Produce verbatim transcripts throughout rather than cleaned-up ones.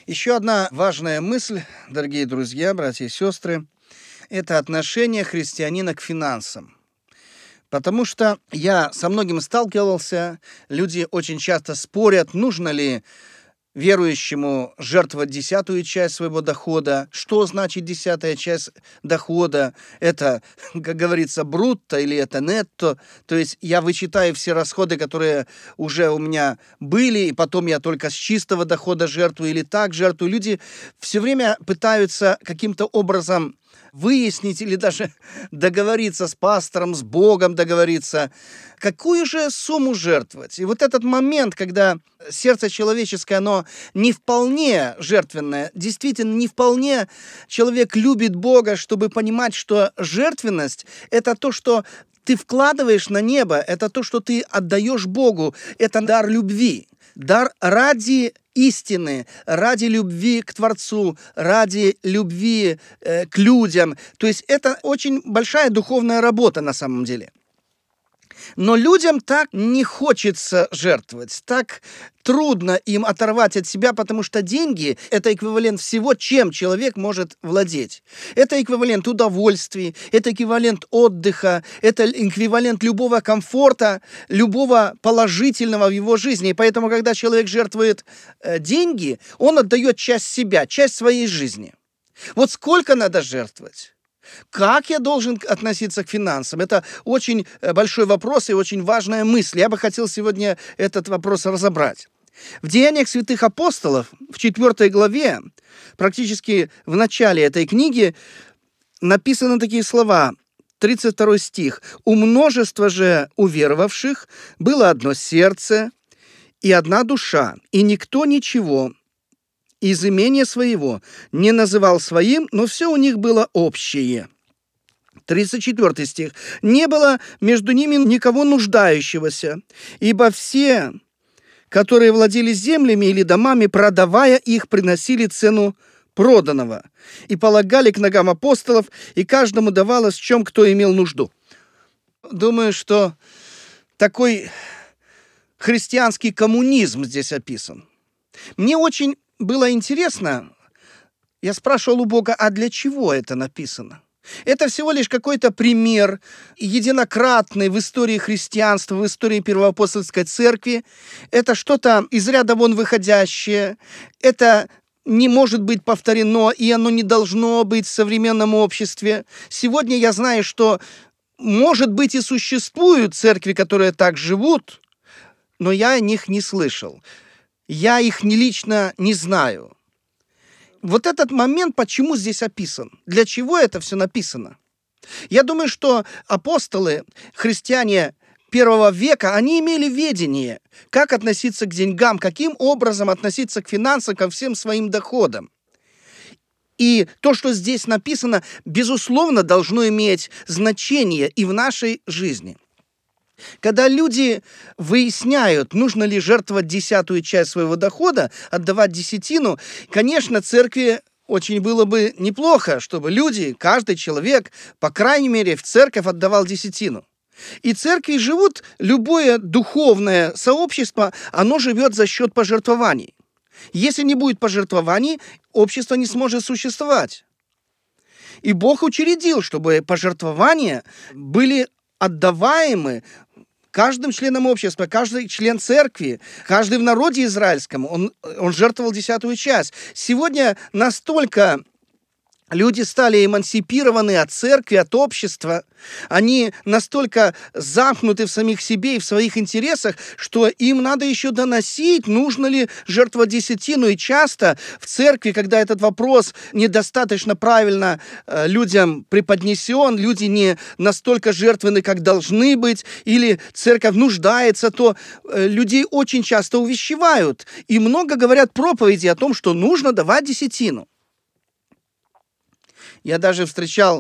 Еще одна важная мысль, дорогие друзья, братья и сестры, это отношение христианина к финансам. Потому что я со многим сталкивался, люди очень часто спорят, нужно ли верующему жертвовать десятую часть своего дохода. Что значит десятая часть дохода? Это, как говорится, брутто или это нетто? То есть я вычитаю все расходы, которые уже у меня были, и потом я только с чистого дохода жертвую или так жертвую. Люди все время пытаются каким-то образом выяснить или даже договориться с пастором, с Богом договориться, какую же сумму жертвовать. И вот этот момент, когда сердце человеческое, оно не вполне жертвенное, действительно не вполне человек любит Бога, чтобы понимать, что жертвенность – это то, что ты вкладываешь на небо, это то, что ты отдаешь Богу, это дар любви. Дар ради истины, ради любви к Творцу, ради любви э, к людям. То есть это очень большая духовная работа на самом деле. Но людям так не хочется жертвовать, так трудно им оторвать от себя, потому что деньги – это эквивалент всего, чем человек может владеть. Это эквивалент удовольствий, это эквивалент отдыха, это эквивалент любого комфорта, любого положительного в его жизни. И поэтому, когда человек жертвует э, деньги, он отдает часть себя, часть своей жизни. Вот сколько надо жертвовать? Как я должен относиться к финансам? Это очень большой вопрос и очень важная мысль. Я бы хотел сегодня этот вопрос разобрать. В Деяниях святых апостолов, в четвёртой главе, практически в начале этой книги, написаны такие слова, тридцать второй стих. «У множества же уверовавших было одно сердце и одна душа, и никто ничего из имения своего не называл своим, но все у них было общее». тридцать четвёртый стих. «Не было между ними никого нуждающегося, ибо все, которые владели землями или домами, продавая их, приносили цену проданного и полагали к ногам апостолов, и каждому давалось, в чем кто имел нужду». Думаю, что такой христианский коммунизм здесь описан. Мне очень было интересно, я спрашивал у Бога, а для чего это написано? Это всего лишь какой-то пример, единократный в истории христианства, в истории первоапостольской церкви. Это что-то из ряда вон выходящее. Это не может быть повторено, и оно не должно быть в современном обществе. Сегодня я знаю, что, может быть, и существуют церкви, которые так живут, но я о них не слышал. Я их не лично не знаю. Вот этот момент, почему здесь описан? Для чего это все написано? Я думаю, что апостолы, христиане первого века, они имели ведение, как относиться к деньгам, каким образом относиться к финансам, ко всем своим доходам. И то, что здесь написано, безусловно, должно иметь значение и в нашей жизни. Когда люди выясняют, нужно ли жертвовать десятую часть своего дохода, отдавать десятину, конечно, церкви очень было бы неплохо, чтобы люди, каждый человек, по крайней мере, в церковь отдавал десятину. И церкви живут, любое духовное сообщество, оно живет за счет пожертвований. Если не будет пожертвований, общество не сможет существовать. И Бог учредил, чтобы пожертвования были отдаваемы каждым членом общества, каждый член церкви, каждый в народе израильском, он, он жертвовал десятую часть. Сегодня настолько люди стали эмансипированы от церкви, от общества, они настолько замкнуты в самих себе и в своих интересах, что им надо еще доносить, нужно ли жертвовать десятину. И часто в церкви, когда этот вопрос недостаточно правильно э, людям преподнесен, люди не настолько жертвенны, как должны быть, или церковь нуждается, то э, людей очень часто увещевают. И много говорят проповеди о том, что нужно давать десятину. Я даже встречал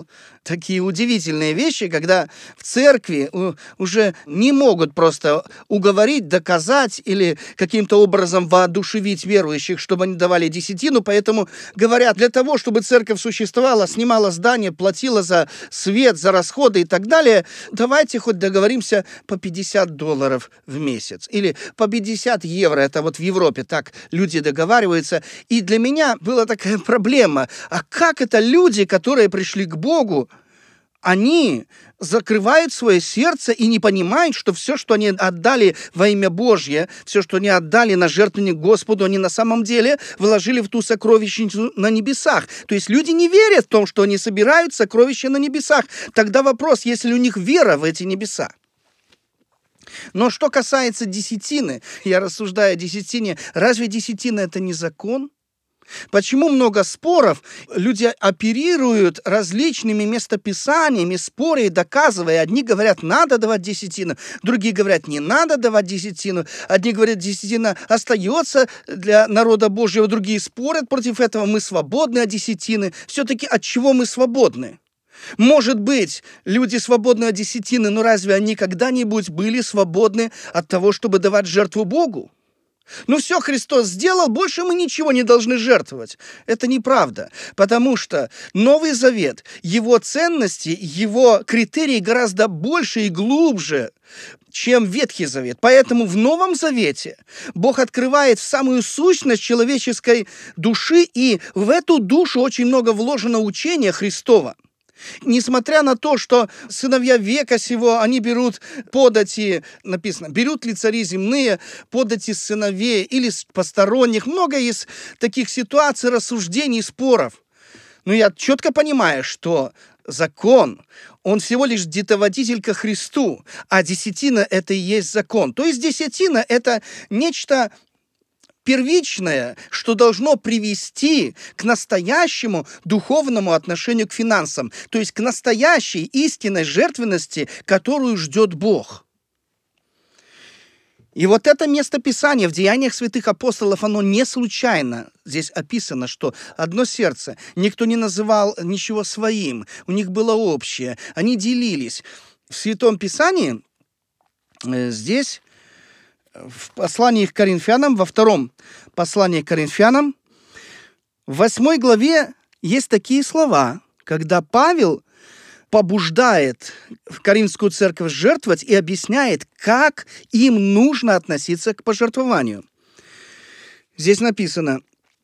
такие удивительные вещи, когда в церкви уже не могут просто уговорить, доказать или каким-то образом воодушевить верующих, чтобы они давали десятину, поэтому говорят, для того, чтобы церковь существовала, снимала здание, платила за свет, за расходы и так далее, давайте хоть договоримся по пятьдесят долларов в месяц или по пятьдесят евро, это вот в Европе так люди договариваются. И для меня была такая проблема, а как это люди, которые пришли к Богу, они закрывают свое сердце и не понимают, что все, что они отдали во имя Божье, все, что они отдали на жертвенник Господу, они на самом деле вложили в ту сокровищницу на небесах. То есть люди не верят в том, что они собирают сокровища на небесах. Тогда вопрос, есть ли у них вера в эти небеса? Но что касается десятины, я рассуждаю о десятине, разве десятина это не закон? Почему много споров? Люди оперируют различными местописаниями, споря и доказывая. Одни говорят, надо давать десятину, другие говорят, не надо давать десятину. Одни говорят, десятина остается для народа Божьего, другие спорят против этого. Мы свободны от десятины. Все-таки от чего мы свободны? Может быть, люди свободны от десятины, но разве они когда-нибудь были свободны от того, чтобы давать жертву Богу? Ну все, Христос сделал, больше мы ничего не должны жертвовать. Это неправда, потому что Новый Завет, его ценности, его критерии гораздо больше и глубже, чем Ветхий Завет. Поэтому в Новом Завете Бог открывает самую сущность человеческой души, и в эту душу очень много вложено учения Христова. Несмотря на то, что сыновья века сего, они берут подати, написано, берут ли цари земные подати сыновей или посторонних. Много есть таких ситуаций, рассуждений, споров. Но я четко понимаю, что закон, он всего лишь детоводитель ко Христу, а десятина – это и есть закон. То есть десятина – это нечто первичное, что должно привести к настоящему духовному отношению к финансам, то есть к настоящей истинной жертвенности, которую ждет Бог. И вот это местописание в Деяниях святых апостолов, оно не случайно. Здесь описано, что одно сердце, никто не называл ничего своим, у них было общее, они делились. В Святом Писании здесь в послании к Коринфянам, во втором послании к Коринфянам, в восьмой главе есть такие слова, когда Павел побуждает Коринфскую церковь жертвовать и объясняет, как им нужно относиться к пожертвованию. Здесь написано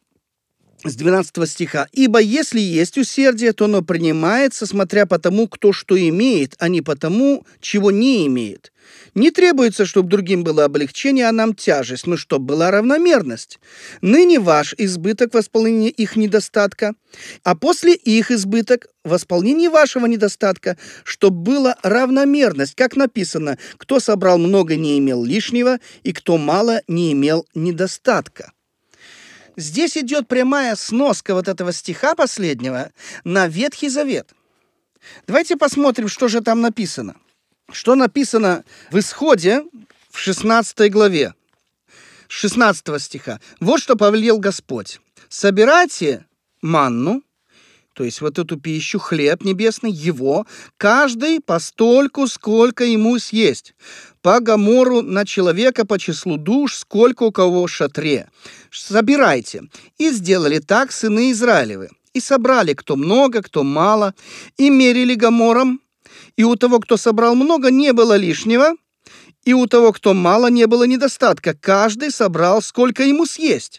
с двенадцатого стиха: «Ибо если есть усердие, то оно принимается, смотря по тому, кто что имеет, а не по тому, чего не имеет. Не требуется, чтобы другим было облегчение, а нам тяжесть, но чтобы была равномерность. Ныне ваш избыток в восполнении их недостатка, а после их избыток в восполнении вашего недостатка, чтобы была равномерность, как написано, кто собрал много, не имел лишнего, и кто мало, не имел недостатка». Здесь идет прямая сноска вот этого стиха последнего на Ветхий Завет. Давайте посмотрим, что же там написано. Что написано в Исходе в шестнадцатой главе, шестнадцатого стиха. «Вот что повелел Господь. Собирайте манну, то есть вот эту пищу, хлеб небесный, его, каждый постольку, сколько ему съесть, по гомору на человека, по числу душ, сколько у кого в шатре. Собирайте». И сделали так сыны Израилевы. И собрали кто много, кто мало, и мерили гомором. И у того, кто собрал много, не было лишнего, и у того, кто мало, не было недостатка. Каждый собрал, сколько ему съесть.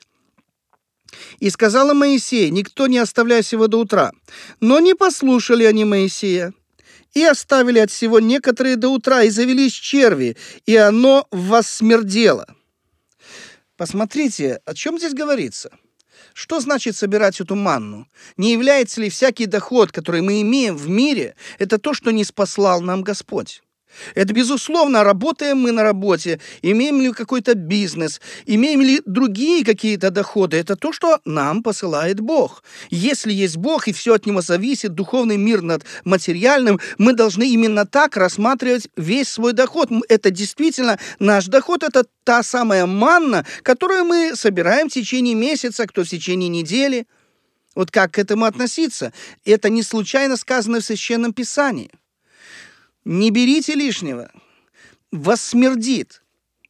И сказала Моисей: никто не оставляй сего до утра. Но не послушали они Моисея, и оставили от всего некоторые до утра, и завелись черви, и оно воссмердело. Посмотрите, о чем здесь говорится. Что значит собирать эту манну? Не является ли всякий доход, который мы имеем в мире, это то, что не спаслал нам Господь? Это, безусловно, работаем мы на работе, имеем ли какой-то бизнес, имеем ли другие какие-то доходы. Это то, что нам посылает Бог. Если есть Бог, и все от Него зависит, духовный мир над материальным, мы должны именно так рассматривать весь свой доход. Это действительно наш доход, это та самая манна, которую мы собираем в течение месяца, кто в течение недели. Вот как к этому относиться? Это не случайно сказано в Священном Писании. Не берите лишнего, вас смердит.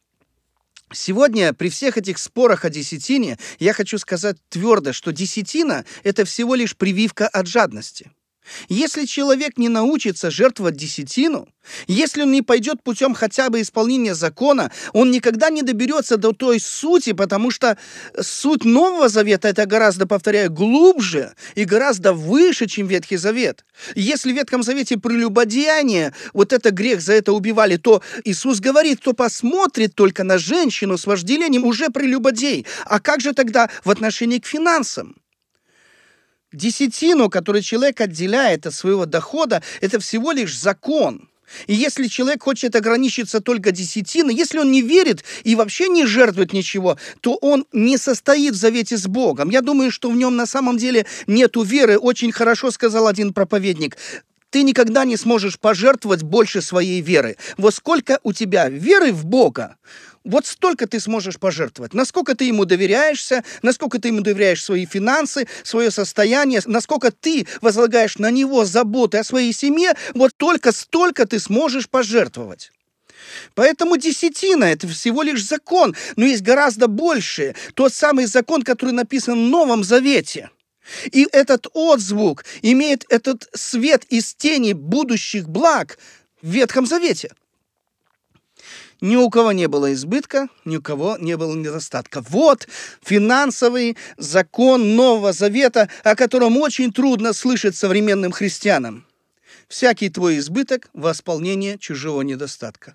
Сегодня при всех этих спорах о десятине я хочу сказать твердо, что десятина – это всего лишь прививка от жадности. Если человек не научится жертвовать десятину, если он не пойдет путем хотя бы исполнения закона, он никогда не доберется до той сути, потому что суть Нового Завета – это гораздо, повторяю, глубже и гораздо выше, чем Ветхий Завет. Если в Ветхом Завете прелюбодеяние, вот это грех, за это убивали, то Иисус говорит, кто посмотрит только на женщину с вожделением, уже прелюбодей. А как же тогда в отношении к финансам? Десятину, которую человек отделяет от своего дохода, это всего лишь закон. И если человек хочет ограничиться только десятиной, если он не верит и вообще не жертвует ничего, то он не состоит в завете с Богом. Я думаю, что в нем на самом деле нету веры. Очень хорошо сказал один проповедник. Ты никогда не сможешь пожертвовать больше своей веры. Вот сколько у тебя веры в Бога, вот столько ты сможешь пожертвовать. Насколько ты ему доверяешься, насколько ты ему доверяешь свои финансы, свое состояние, насколько ты возлагаешь на него заботы о своей семье, вот только столько ты сможешь пожертвовать. Поэтому десятина – это всего лишь закон, но есть гораздо больше. Тот самый закон, который написан в Новом Завете. И этот отзвук имеет этот свет из тени будущих благ в Ветхом Завете. Ни у кого не было избытка, ни у кого не было недостатка. Вот финансовый закон Нового Завета, о котором очень трудно слышать современным христианам. Всякий твой избыток – восполнение чужого недостатка.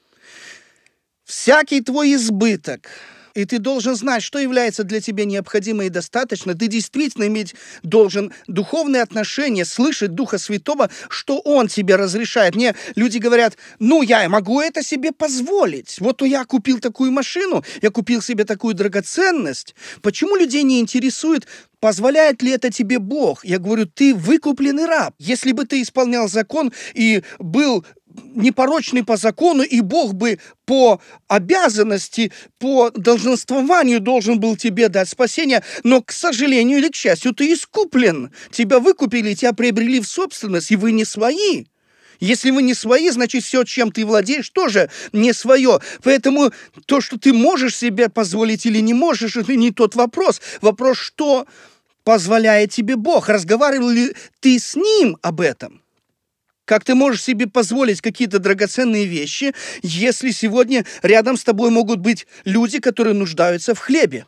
Всякий твой избыток – и ты должен знать, что является для тебя необходимо и достаточно. Ты действительно иметь должен духовные отношения, слышать Духа Святого, что Он тебе разрешает. Мне люди говорят, ну, я могу это себе позволить. Вот я купил такую машину, я купил себе такую драгоценность. Почему людей не интересует, позволяет ли это тебе Бог? Я говорю, ты выкупленный раб. Если бы ты исполнял закон и был непорочный по закону, и Бог бы по обязанности, по долженствованию должен был тебе дать спасение, но, к сожалению или к счастью, ты искуплен. Тебя выкупили, тебя приобрели в собственность, и вы не свои. Если вы не свои, значит, все, чем ты владеешь, тоже не свое. Поэтому то, что ты можешь себе позволить или не можешь, это не тот вопрос. Вопрос, что позволяет тебе Бог. Разговаривал ли ты с Ним об этом? Как ты можешь себе позволить какие-то драгоценные вещи, если сегодня рядом с тобой могут быть люди, которые нуждаются в хлебе?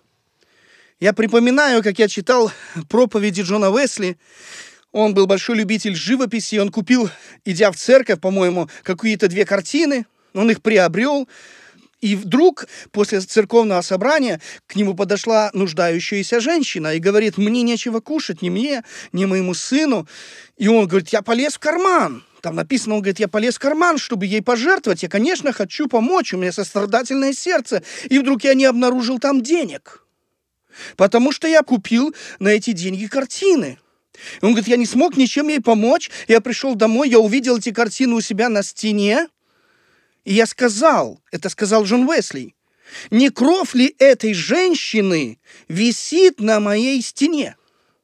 Я припоминаю, как я читал проповеди Джона Уэсли. Он был большой любитель живописи. Он купил, идя в церковь, по-моему, какие-то две картины. Он их приобрел. И вдруг после церковного собрания к нему подошла нуждающаяся женщина и говорит, мне нечего кушать, ни мне, ни моему сыну. И он говорит, я полез в карман. Там написано, он говорит, я полез в карман, чтобы ей пожертвовать. Я, конечно, хочу помочь, у меня сострадательное сердце. И вдруг я не обнаружил там денег. Потому что я купил на эти деньги картины. Он говорит, я не смог ничем ей помочь. Я пришел домой, я увидел эти картины у себя на стене. И я сказал, это сказал Джон Уэсли, не кровь ли этой женщины висит на моей стене?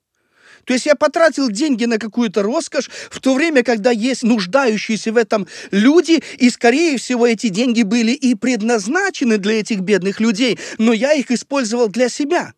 То есть я потратил деньги на какую-то роскошь, в то время, когда есть нуждающиеся в этом люди, и, скорее всего, эти деньги были и предназначены для этих бедных людей, но я их использовал для себя.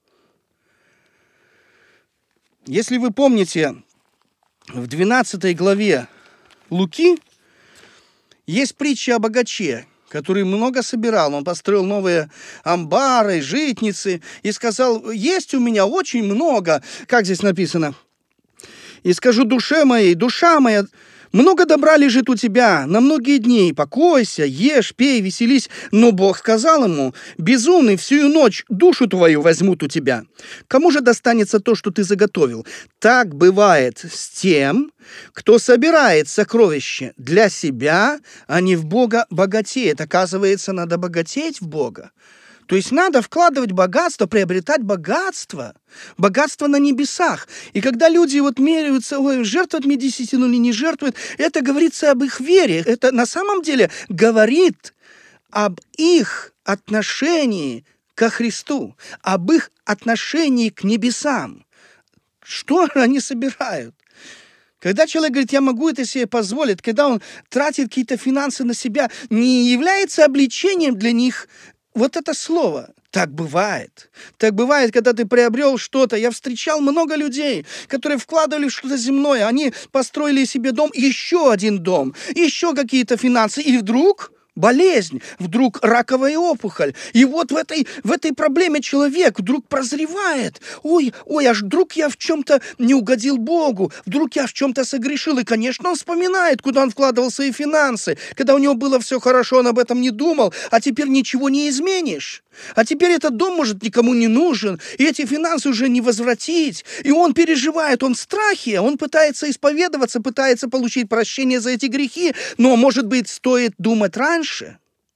Если вы помните, в двенадцатой главе Луки есть притча о богаче, который много собирал. Он построил новые амбары, житницы и сказал, есть у меня очень много. Как здесь написано? И скажу душе моей, душа моя, много добра лежит у тебя на многие дни. Покойся, ешь, пей, веселись. Но Бог сказал ему, безумный, всю ночь душу твою возьмут у тебя. Кому же достанется то, что ты заготовил? Так бывает с тем, кто собирает сокровище для себя, а не в Бога богатеет. Оказывается, надо богатеть в Бога. То есть надо вкладывать богатство, приобретать богатство. Богатство на небесах. И когда люди вот меряются, ой, жертвуют мне десятину или не жертвуют, это говорится об их вере. Это на самом деле говорит об их отношении ко Христу, об их отношении к небесам. что они собирают. Когда человек говорит, я могу это себе позволить, когда он тратит какие-то финансы на себя, не является обличением для них вот это слово. Так бывает. Так бывает, когда ты приобрел что-то. Я встречал много людей, которые вкладывали в что-то земное. Они построили себе дом, еще один дом, еще какие-то финансы. И вдруг болезнь, вдруг раковая опухоль. И вот в этой, в этой проблеме человек вдруг прозревает. Ой, ой, аж вдруг я в чем-то не угодил Богу, вдруг я в чем-то согрешил. И, конечно, он вспоминает, куда он вкладывал свои финансы. Когда у него было все хорошо, он об этом не думал, а теперь ничего не изменишь. А теперь этот дом, может, никому не нужен, и эти финансы уже не возвратить. И он переживает, он в страхе, он пытается исповедоваться, пытается получить прощение за эти грехи, но, может быть, стоит думать раньше.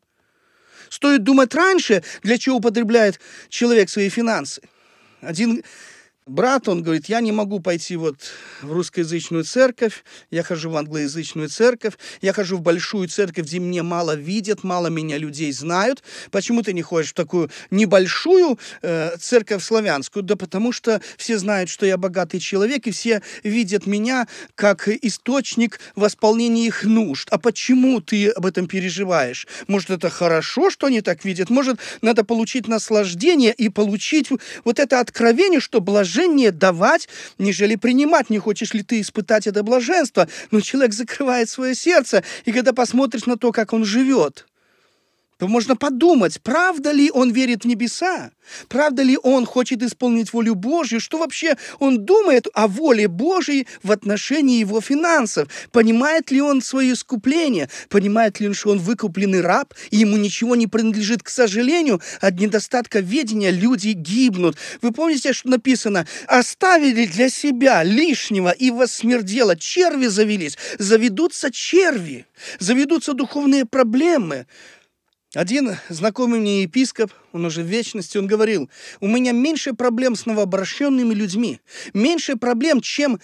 Стоит думать раньше, для чего употребляет человек свои финансы. Один брат, он говорит, я не могу пойти вот в русскоязычную церковь, я хожу в англоязычную церковь, я хожу в большую церковь, где мне мало видят, мало меня людей знают. Почему ты не ходишь в такую небольшую э, церковь славянскую? Да потому что все знают, что я богатый человек, и все видят меня как источник восполнения их нужд. А почему ты об этом переживаешь? Может, это хорошо, что они так видят? Может, надо получить наслаждение и получить вот это откровение, что блаженство давать, нежели принимать. Не хочешь ли ты испытать это блаженство? Но человек закрывает свое сердце, и когда посмотришь на то, как он живет, то можно подумать, правда ли он верит в небеса? Правда ли он хочет исполнить волю Божью? Что вообще он думает о воле Божьей в отношении его финансов? Понимает ли он свое искупление? Понимает ли он, что он выкупленный раб, и ему ничего не принадлежит? К сожалению, от недостатка ведения люди гибнут. Вы помните, что написано? «Оставили для себя лишнего, и воссмердело». Черви завелись. Заведутся черви. Заведутся духовные проблемы. Один знакомый мне епископ, он уже в вечности, он говорил, у меня меньше проблем с новообращенными людьми, меньше проблем, чем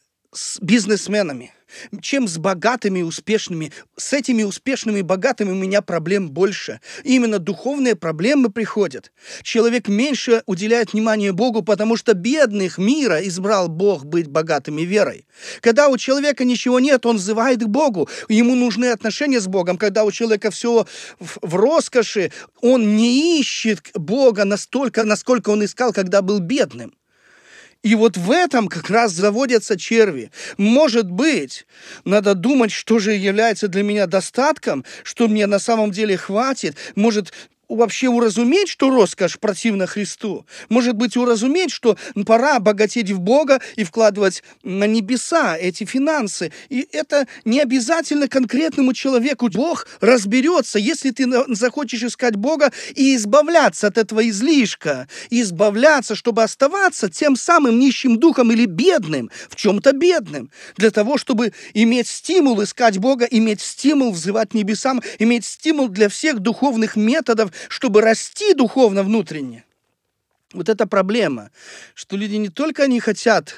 с бизнесменами, чем с богатыми и успешными. С этими успешными и богатыми у меня проблем больше. Именно духовные проблемы приходят. Человек меньше уделяет внимания Богу, потому что бедных мира избрал Бог быть богатыми верой. Когда у человека ничего нет, он взывает к Богу. Ему нужны отношения с Богом. Когда у человека все в, в роскоши, он не ищет Бога настолько, насколько он искал, когда был бедным. И вот в этом как раз заводятся черви. Может быть, надо думать, что же является для меня достатком, что мне на самом деле хватит. Может, вообще уразуметь, что роскошь противна Христу. Может быть, уразуметь, что пора богатеть в Бога и вкладывать на небеса эти финансы. И это не обязательно конкретному человеку. Бог разберется, если ты захочешь искать Бога и избавляться от этого излишка. Избавляться, чтобы оставаться тем самым нищим духом или бедным, в чем-то бедным. Для того, чтобы иметь стимул искать Бога, иметь стимул взывать небесам, иметь стимул для всех духовных методов, чтобы расти духовно внутренне. Вот это проблема, что люди не только не хотят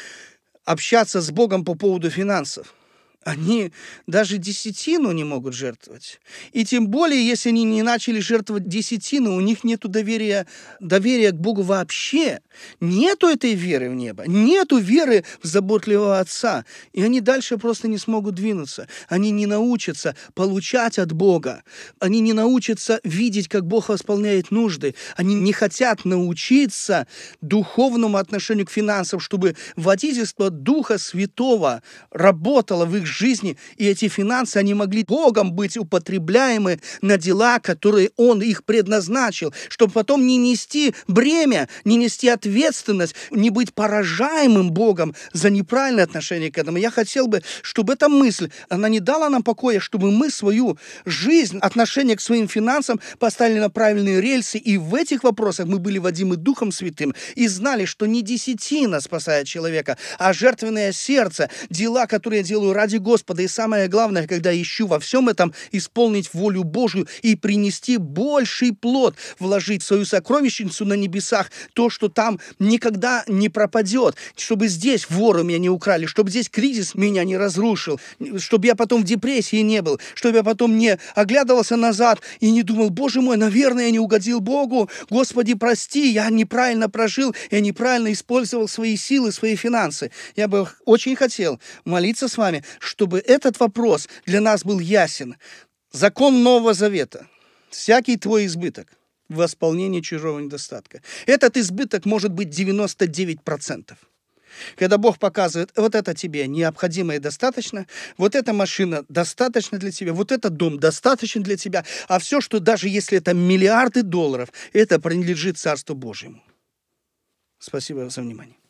общаться с Богом по поводу финансов, они даже десятину не могут жертвовать. И тем более, если они не начали жертвовать десятину, у них нет доверия, доверия к Богу вообще. Нету этой веры в небо, нету веры в заботливого Отца. И они дальше просто не смогут двинуться. Они не научатся получать от Бога. Они не научатся видеть, как Бог восполняет нужды. Они не хотят научиться духовному отношению к финансам, чтобы водительство Духа Святого работало в их жизни, и эти финансы, они могли Богом быть употребляемы на дела, которые Он их предназначил, чтобы потом не нести бремя, не нести ответственность, не быть поражаемым Богом за неправильное отношение к этому. Я хотел бы, чтобы эта мысль, она не дала нам покоя, чтобы мы свою жизнь, отношение к своим финансам поставили на правильные рельсы, и в этих вопросах мы были водимы Духом Святым и знали, что не десятина спасает человека, а жертвенное сердце, дела, которые я делаю ради Господа. И самое главное, когда ищу во всем этом исполнить волю Божию и принести больший плод, вложить в свою сокровищницу на небесах, то, что там никогда не пропадет, чтобы здесь воры меня не украли, чтобы здесь кризис меня не разрушил, чтобы я потом в депрессии не был, чтобы я потом не оглядывался назад и не думал: Боже мой, наверное, я не угодил Богу, Господи, прости, я неправильно прожил, я неправильно использовал свои силы, свои финансы. Я бы очень хотел молиться с вами, чтобы этот вопрос для нас был ясен. Закон Нового Завета. Всякий твой избыток в восполнении чужого недостатка. Этот избыток может быть девяносто девять процентов. Когда Бог показывает: вот это тебе необходимо и достаточно, вот эта машина достаточно для тебя, вот этот дом достаточно для тебя, а все, что даже если это миллиарды долларов, это принадлежит Царству Божьему. Спасибо за внимание.